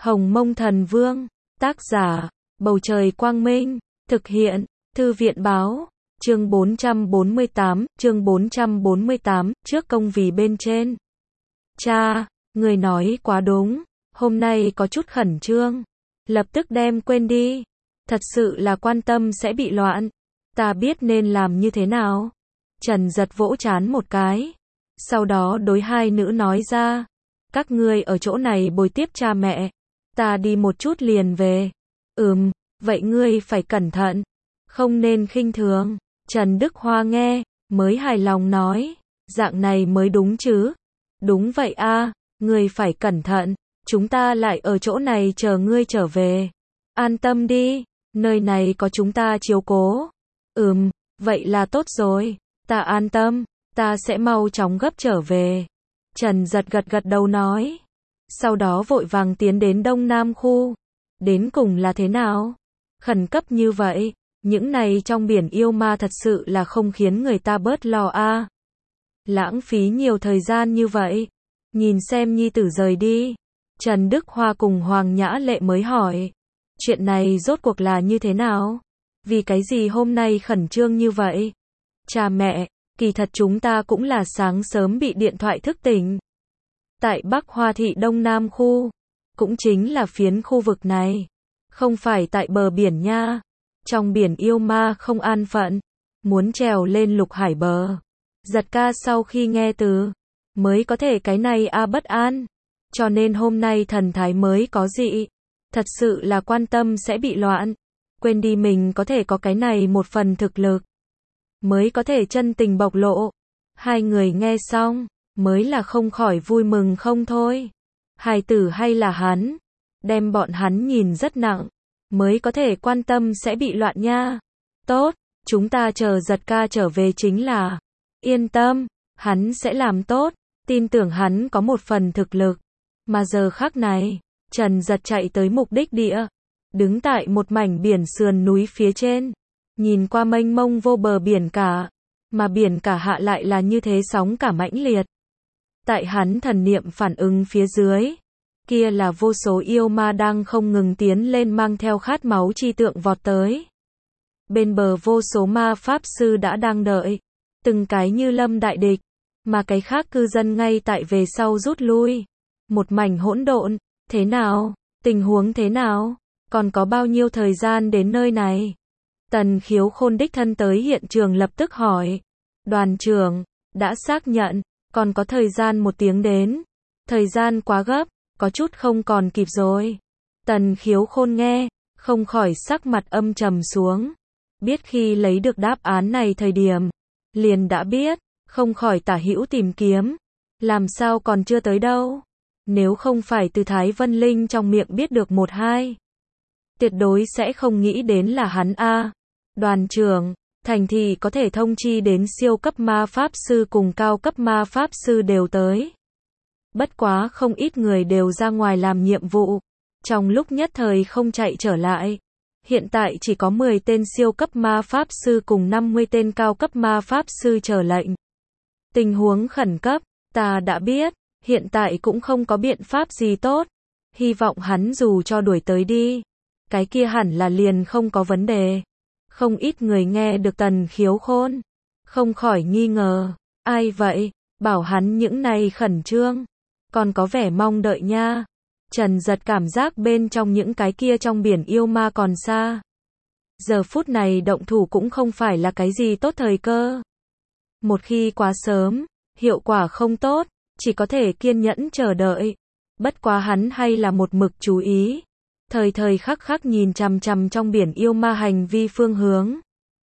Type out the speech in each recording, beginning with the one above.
Hồng Mông Thần Vương, tác giả, Bầu Trời Quang Minh, thực hiện, Thư viện Báo, chương 448, trước công vì bên trên. Cha, người nói quá đúng, hôm nay có chút khẩn trương, lập tức đem quên đi, thật sự là quan tâm sẽ bị loạn, ta biết nên làm như thế nào. Trần giật vỗ trán một cái, sau đó đối hai nữ nói ra, các ngươi ở chỗ này bồi tiếp cha mẹ, ta đi một chút liền về. Vậy ngươi phải cẩn thận, không nên khinh thường. Trần Đức Hoa nghe, mới hài lòng nói, dạng này mới đúng chứ. Đúng vậy a, ngươi phải cẩn thận, chúng ta lại ở chỗ này chờ ngươi trở về. An tâm đi, nơi này có chúng ta chiếu cố. Vậy là tốt rồi, ta an tâm, ta sẽ mau chóng gấp trở về. Trần giật gật gật đầu nói, sau đó vội vàng tiến đến Đông Nam khu. Đến cùng là thế nào? Khẩn cấp như vậy, những này trong biển yêu ma thật sự là không khiến người ta bớt lo a. Lãng phí nhiều thời gian như vậy, nhìn xem nhi tử rời đi. Trần Đức Hoa cùng Hoàng Nhã Lệ mới hỏi, chuyện này rốt cuộc là như thế nào? Vì cái gì hôm nay khẩn trương như vậy? Cha mẹ, kỳ thật chúng ta cũng là sáng sớm bị điện thoại thức tỉnh. Tại Bắc Hoa thị Đông Nam khu, cũng chính là phiến khu vực này, không phải tại bờ biển nha. Trong biển yêu ma không an phận, muốn trèo lên lục hải bờ. Giật ca sau khi nghe từ, mới có thể cái này bất an. Cho nên hôm nay thần thái mới có dị. Thật sự là quan tâm sẽ bị loạn. Quên đi mình có thể có cái này một phần thực lực, mới có thể chân tình bộc lộ. Hai người nghe xong, mới là không khỏi vui mừng không thôi. Hài tử hay là hắn, đem bọn hắn nhìn rất nặng, mới có thể quan tâm sẽ bị loạn nha. Tốt, chúng ta chờ giật ca trở về chính là. Yên tâm, hắn sẽ làm tốt, tin tưởng hắn có một phần thực lực. Mà giờ khắc này, Trần giật chạy tới mục đích địa, đứng tại một mảnh biển sườn núi phía trên, nhìn qua mênh mông vô bờ biển cả, mà biển cả hạ lại là như thế sóng cả mãnh liệt. Tại hắn thần niệm phản ứng phía dưới, kia là vô số yêu ma đang không ngừng tiến lên mang theo khát máu chi tượng vọt tới. Bên bờ vô số ma pháp sư đã đang đợi, từng cái như lâm đại địch, mà cái khác cư dân ngay tại về sau rút lui. Một mảnh hỗn độn, thế nào? Tình huống thế nào? Còn có bao nhiêu thời gian đến nơi này? Tần Khiếu Khôn đích thân tới hiện trường lập tức hỏi. Đoàn trưởng, đã xác nhận, còn có thời gian 1 tiếng đến. Thời gian quá gấp, có chút không còn kịp rồi. Tần Khiếu Khôn nghe, không khỏi sắc mặt âm trầm xuống. Biết khi lấy được đáp án này thời điểm, liền đã biết, không khỏi tả hữu tìm kiếm. Làm sao còn chưa tới đâu? Nếu không phải từ Thái Vân Linh trong miệng biết được 1-2, tuyệt đối sẽ không nghĩ đến là hắn a. Đoàn trưởng, thành thị có thể thông chi đến siêu cấp ma pháp sư cùng cao cấp ma pháp sư đều tới. Bất quá không ít người đều ra ngoài làm nhiệm vụ, trong lúc nhất thời không chạy trở lại. Hiện tại chỉ có 10 tên siêu cấp ma pháp sư cùng 50 tên cao cấp ma pháp sư chờ lệnh. Tình huống khẩn cấp, ta đã biết, hiện tại cũng không có biện pháp gì tốt. Hy vọng hắn dù cho đuổi tới đi, cái kia hẳn là liền không có vấn đề. Không ít người nghe được Tần Khiếu Khôn, không khỏi nghi ngờ, ai vậy, bảo hắn những này khẩn trương, còn có vẻ mong đợi nha. Trần giật cảm giác bên trong những cái kia trong biển yêu ma còn xa. Giờ phút này động thủ cũng không phải là cái gì tốt thời cơ. Một khi quá sớm, hiệu quả không tốt, chỉ có thể kiên nhẫn chờ đợi. Bất quá hắn hay là một mực chú ý. Thời thời khắc khắc nhìn chằm chằm trong biển yêu ma hành vi phương hướng.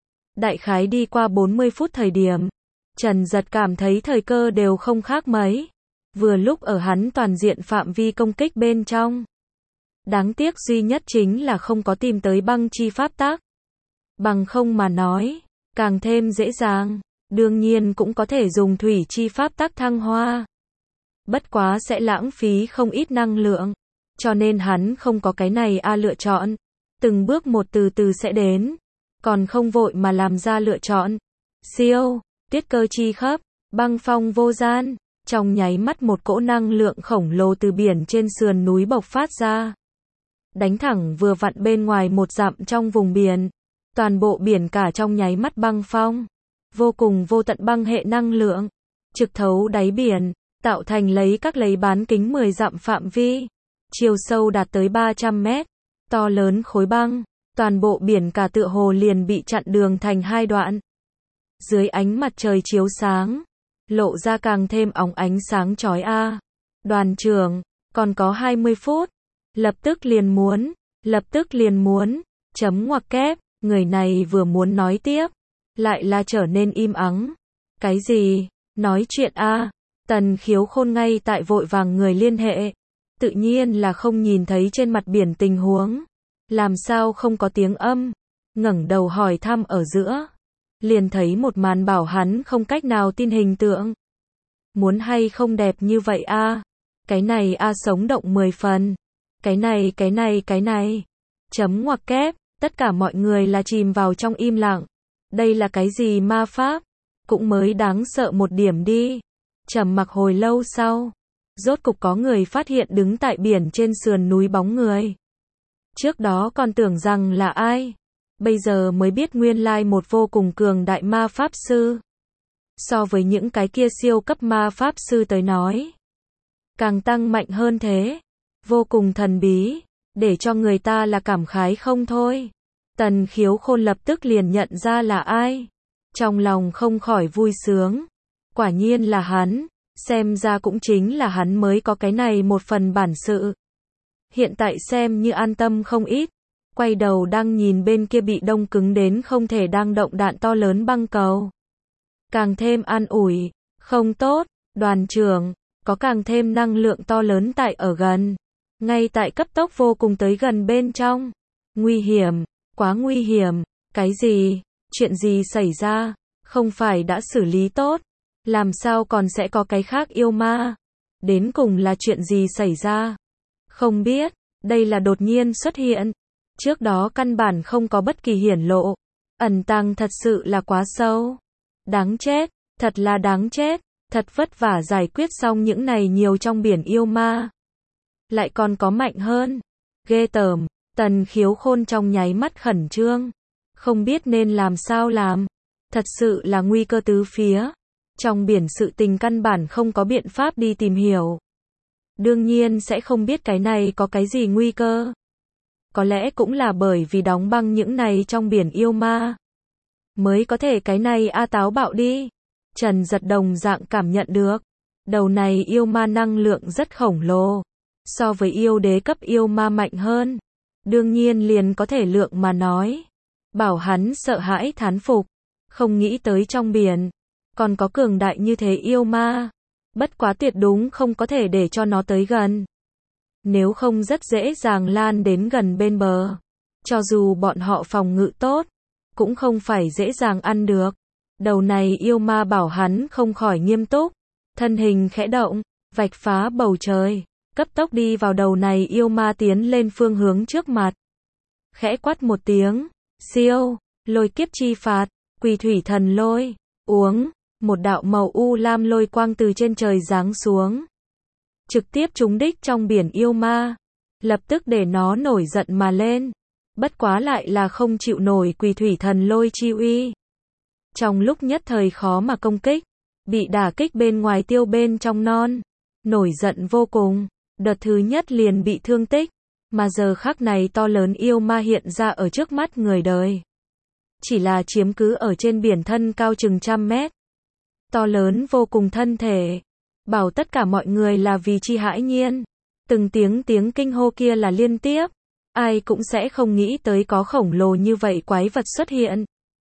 Đại khái đi qua 40 phút thời điểm, Trần giật cảm thấy thời cơ đều không khác mấy. Vừa lúc ở hắn toàn diện phạm vi công kích bên trong. Đáng tiếc duy nhất chính là không có tìm tới băng chi pháp tắc. Bằng không mà nói, càng thêm dễ dàng, đương nhiên cũng có thể dùng thủy chi pháp tắc thăng hoa. Bất quá sẽ lãng phí không ít năng lượng. Cho nên hắn không có cái này lựa chọn. Từng bước một từ từ sẽ đến. Còn không vội mà làm ra lựa chọn. Siêu, tiết cơ chi khắp, băng phong vô gian. Trong nháy mắt một cỗ năng lượng khổng lồ từ biển trên sườn núi bộc phát ra. đánh thẳng vừa vặn bên ngoài 1 dặm trong vùng biển. Toàn bộ biển cả trong nháy mắt băng phong, vô cùng vô tận băng hệ năng lượng, trực thấu đáy biển, tạo thành lấy bán kính 10 dặm phạm vi, chiều sâu đạt tới 300 mét, to lớn khối băng, toàn bộ biển cả tựa hồ liền bị chặn đường thành 2 đoạn. Dưới ánh mặt trời chiếu sáng, lộ ra càng thêm óng ánh sáng chói a. Đoàn trưởng, còn có 20 phút, lập tức liền muốn, chấm ngoặc kép, người này vừa muốn nói tiếp, lại là trở nên im ắng. Cái gì? Nói chuyện a? Tần Khiếu Khôn ngay tại vội vàng người liên hệ, tự nhiên là không nhìn thấy trên mặt biển tình huống, làm sao không có tiếng âm, ngẩng đầu hỏi thăm ở giữa, liền thấy một màn bảo hắn không cách nào tin hình tượng. Muốn hay không đẹp như vậy a? Cái này a sống động 10 phần. Cái này. Chấm ngoặc kép, tất cả mọi người là chìm vào trong im lặng. Đây là cái gì ma pháp? Cũng mới đáng sợ một điểm đi. Trầm mặc hồi lâu sau, rốt cục có người phát hiện đứng tại biển trên sườn núi bóng người. Trước đó còn tưởng rằng là ai, bây giờ mới biết nguyên lai một vô cùng cường đại ma pháp sư. So với những cái kia siêu cấp ma pháp sư tới nói, càng tăng mạnh hơn thế, vô cùng thần bí, để cho người ta là cảm khái không thôi. Tần Khiếu Khôn lập tức liền nhận ra là ai, trong lòng không khỏi vui sướng. Quả nhiên là hắn, xem ra cũng chính là hắn mới có cái này một phần bản sự. Hiện tại xem như an tâm không ít, quay đầu đang nhìn bên kia bị đông cứng đến không thể đang động đạn to lớn băng cầu. Càng thêm an ủi, không tốt, đoàn trưởng, có càng thêm năng lượng to lớn tại ở gần, ngay tại cấp tốc vô cùng tới gần bên trong. Nguy hiểm, quá nguy hiểm, cái gì, chuyện gì xảy ra, không phải đã xử lý tốt, làm sao còn sẽ có cái khác yêu ma, đến cùng là chuyện gì xảy ra, không biết, đây là đột nhiên xuất hiện, trước đó căn bản không có bất kỳ hiển lộ, ẩn tàng thật sự là quá sâu, đáng chết, thật là đáng chết, thật vất vả giải quyết xong những này nhiều trong biển yêu ma, lại còn có mạnh hơn, ghê tởm. Tần Khiếu Khôn trong nháy mắt khẩn trương, không biết nên làm sao làm, thật sự là nguy cơ tứ phía, trong biển sự tình căn bản không có biện pháp đi tìm hiểu. Đương nhiên sẽ không biết cái này có cái gì nguy cơ. Có lẽ cũng là bởi vì đóng băng những này trong biển yêu ma, mới có thể cái này táo bạo đi. Trần Giật đồng dạng cảm nhận được, đầu này yêu ma năng lượng rất khổng lồ, so với yêu đế cấp yêu ma mạnh hơn. Đương nhiên liền có thể lượng mà nói. Bảo hắn sợ hãi thán phục. Không nghĩ tới trong biển còn có cường đại như thế yêu ma. Bất quá tuyệt đúng không có thể để cho nó tới gần. Nếu không rất dễ dàng lan đến gần bên bờ. Cho dù bọn họ phòng ngự tốt, cũng không phải dễ dàng ăn được. Đầu này yêu ma bảo hắn không khỏi nghiêm túc. Thân hình khẽ động, vạch phá bầu trời. Cấp tốc đi vào đầu này yêu ma tiến lên phương hướng trước mặt. Khẽ quát một tiếng, siêu, lôi kiếp chi phạt, quỳ thủy thần lôi, uống, một đạo màu u lam lôi quang từ trên trời giáng xuống. Trực tiếp trúng đích trong biển yêu ma, lập tức để nó nổi giận mà lên. Bất quá lại là không chịu nổi quỳ thủy thần lôi chi uy. Trong lúc nhất thời khó mà công kích, bị đả kích bên ngoài tiêu bên trong non, nổi giận vô cùng. Đợt thứ nhất liền bị thương tích, mà giờ khắc này to lớn yêu ma hiện ra ở trước mắt người đời. Chỉ là chiếm cứ ở trên biển thân cao chừng 100 mét. To lớn vô cùng thân thể. Bảo tất cả mọi người là vì chi hãi nhiên. Từng tiếng kinh hô kia là liên tiếp. Ai cũng sẽ không nghĩ tới có khổng lồ như vậy quái vật xuất hiện.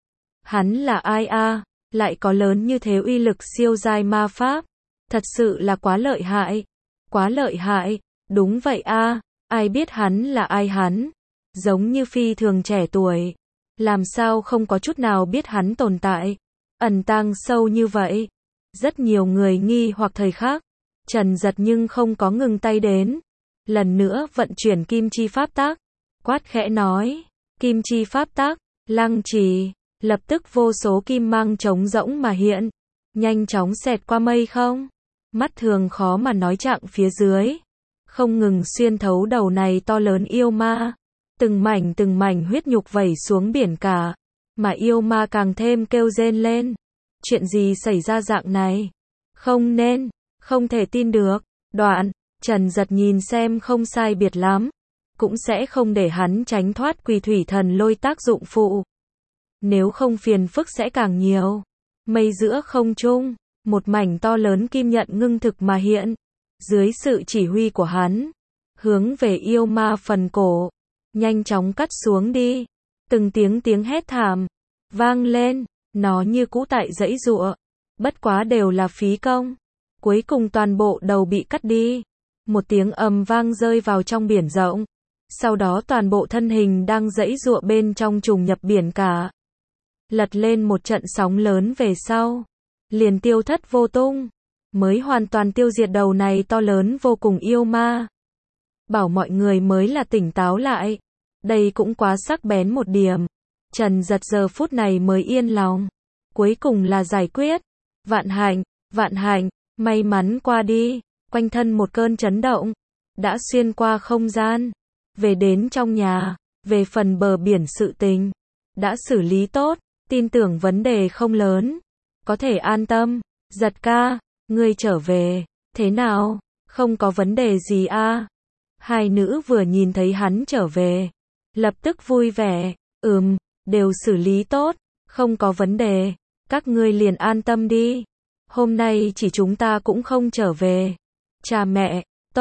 Hắn là ai a? Lại có lớn như thế uy lực siêu giai ma pháp. Thật sự là quá lợi hại. Quá lợi hại, đúng vậy a, ai biết hắn là ai hắn, giống như phi thường trẻ tuổi, làm sao không có chút nào biết hắn tồn tại, ẩn tàng sâu như vậy. Rất nhiều người nghi hoặc thời khắc, Trần Giật nhưng không có ngừng tay đến, lần nữa vận chuyển kim chi pháp tắc, quát khẽ nói, kim chi pháp tắc, lăng trì, lập tức vô số kim mang trống rỗng mà hiện, nhanh chóng xẹt qua mây không. Mắt thường khó mà nói trạng phía dưới, không ngừng xuyên thấu đầu này to lớn yêu ma. Từng mảnh huyết nhục vẩy xuống biển cả, mà yêu ma càng thêm kêu rên lên. Chuyện gì xảy ra dạng này? Không nên, không thể tin được. Đoạn, Trần Giật nhìn xem không sai biệt lắm, cũng sẽ không để hắn tránh thoát quỷ thủy thần lôi tác dụng phụ. Nếu không phiền phức sẽ càng nhiều. Mây giữa không trung, một mảnh to lớn kim nhận ngưng thực mà hiện. Dưới sự chỉ huy của hắn, hướng về yêu ma phần cổ, nhanh chóng cắt xuống đi. Từng tiếng hét thảm vang lên, nó như cũ tại giãy giụa, bất quá đều là phí công. Cuối cùng toàn bộ đầu bị cắt đi. Một tiếng ầm vang rơi vào trong biển rộng. Sau đó toàn bộ thân hình đang giãy giụa bên trong trùng nhập biển cả. Lật lên một trận sóng lớn về sau, liền tiêu thất vô tung, mới hoàn toàn tiêu diệt đầu này to lớn vô cùng yêu ma. Bảo mọi người mới là tỉnh táo lại. Đây cũng quá sắc bén một điểm. Trần Giật giờ phút này mới yên lòng. Cuối cùng là giải quyết. Vạn hạnh, may mắn qua đi. Quanh thân một cơn chấn động, đã xuyên qua không gian, về đến trong nhà. Về phần bờ biển sự tình, đã xử lý tốt, tin tưởng vấn đề không lớn, có thể an tâm. Giật ca, ngươi trở về, thế nào? Không có vấn đề gì a? Hai nữ vừa nhìn thấy hắn trở về, lập tức vui vẻ. Đều xử lý tốt, không có vấn đề, các ngươi liền an tâm đi. Hôm nay chỉ chúng ta cũng không trở về. Cha mẹ,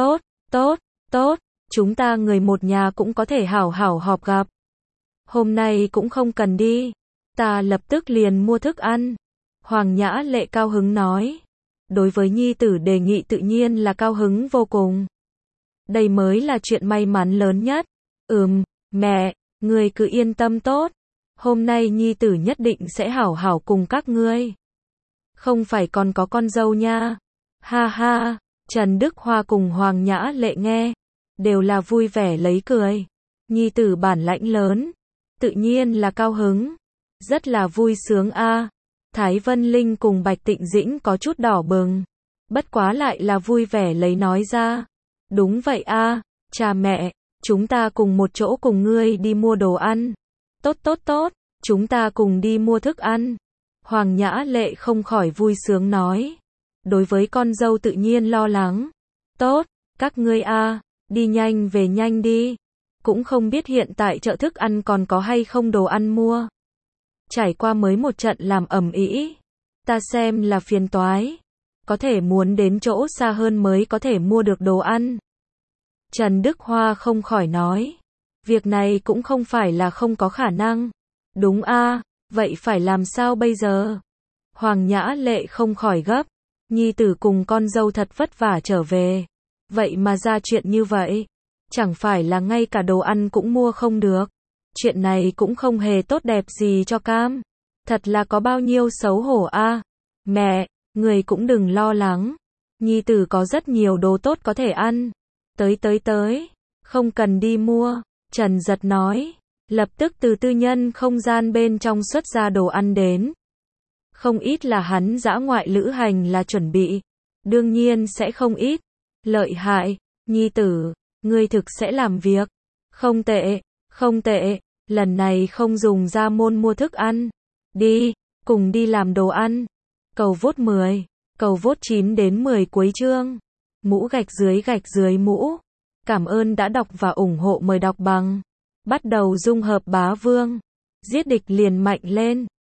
tốt, chúng ta người một nhà cũng có thể hảo hảo họp gặp. Hôm nay cũng không cần đi, ta lập tức liền mua thức ăn. Hoàng Nhã Lệ cao hứng nói. Đối với nhi tử đề nghị tự nhiên là cao hứng vô cùng. Đây mới là chuyện may mắn lớn nhất. Mẹ, ngươi cứ yên tâm tốt. Hôm nay nhi tử nhất định sẽ hảo hảo cùng các ngươi. Không phải còn có con dâu nha. Ha ha, Trần Đức Hoa cùng Hoàng Nhã Lệ nghe, đều là vui vẻ lấy cười. Nhi tử bản lãnh lớn, tự nhiên là cao hứng. Rất là vui sướng a. Thái Vân Linh cùng Bạch Tịnh Dĩnh có chút đỏ bừng. Bất quá lại là vui vẻ lấy nói ra. Đúng vậy a, cha mẹ, chúng ta cùng một chỗ cùng ngươi đi mua đồ ăn. Tốt, chúng ta cùng đi mua thức ăn. Hoàng Nhã Lệ không khỏi vui sướng nói. Đối với con dâu tự nhiên lo lắng. Tốt, các ngươi a, đi nhanh về nhanh đi. Cũng không biết hiện tại chợ thức ăn còn có hay không đồ ăn mua. Trải qua mới một trận làm ầm ĩ, ta xem là phiền toái. Có thể muốn đến chỗ xa hơn mới có thể mua được đồ ăn. Trần Đức Hoa không khỏi nói. Việc này cũng không phải là không có khả năng. Đúng a, vậy phải làm sao bây giờ? Hoàng Nhã Lệ không khỏi gấp. Nhi tử cùng con dâu thật vất vả trở về. Vậy mà ra chuyện như vậy. Chẳng phải là ngay cả đồ ăn cũng mua không được. Chuyện này cũng không hề tốt đẹp gì cho Cam. Thật là có bao nhiêu xấu hổ a. Mẹ, người cũng đừng lo lắng. Nhi tử có rất nhiều đồ tốt có thể ăn. Tới. Không cần đi mua. Trần Giật nói. Lập tức từ tư nhân không gian bên trong xuất ra đồ ăn đến. Không ít là hắn dã ngoại lữ hành là chuẩn bị. Đương nhiên sẽ không ít. Lợi hại, nhi tử, ngươi thực sẽ làm việc. Không tệ, lần này không dùng ra môn mua thức ăn. Đi, cùng đi làm đồ ăn. Cầu vote 10, cầu vote 9 đến 10 cuối chương. Mũ gạch dưới mũ. Cảm ơn đã đọc và ủng hộ, mời đọc bằng. Bắt đầu dung hợp bá vương. Giết địch liền mạnh lên.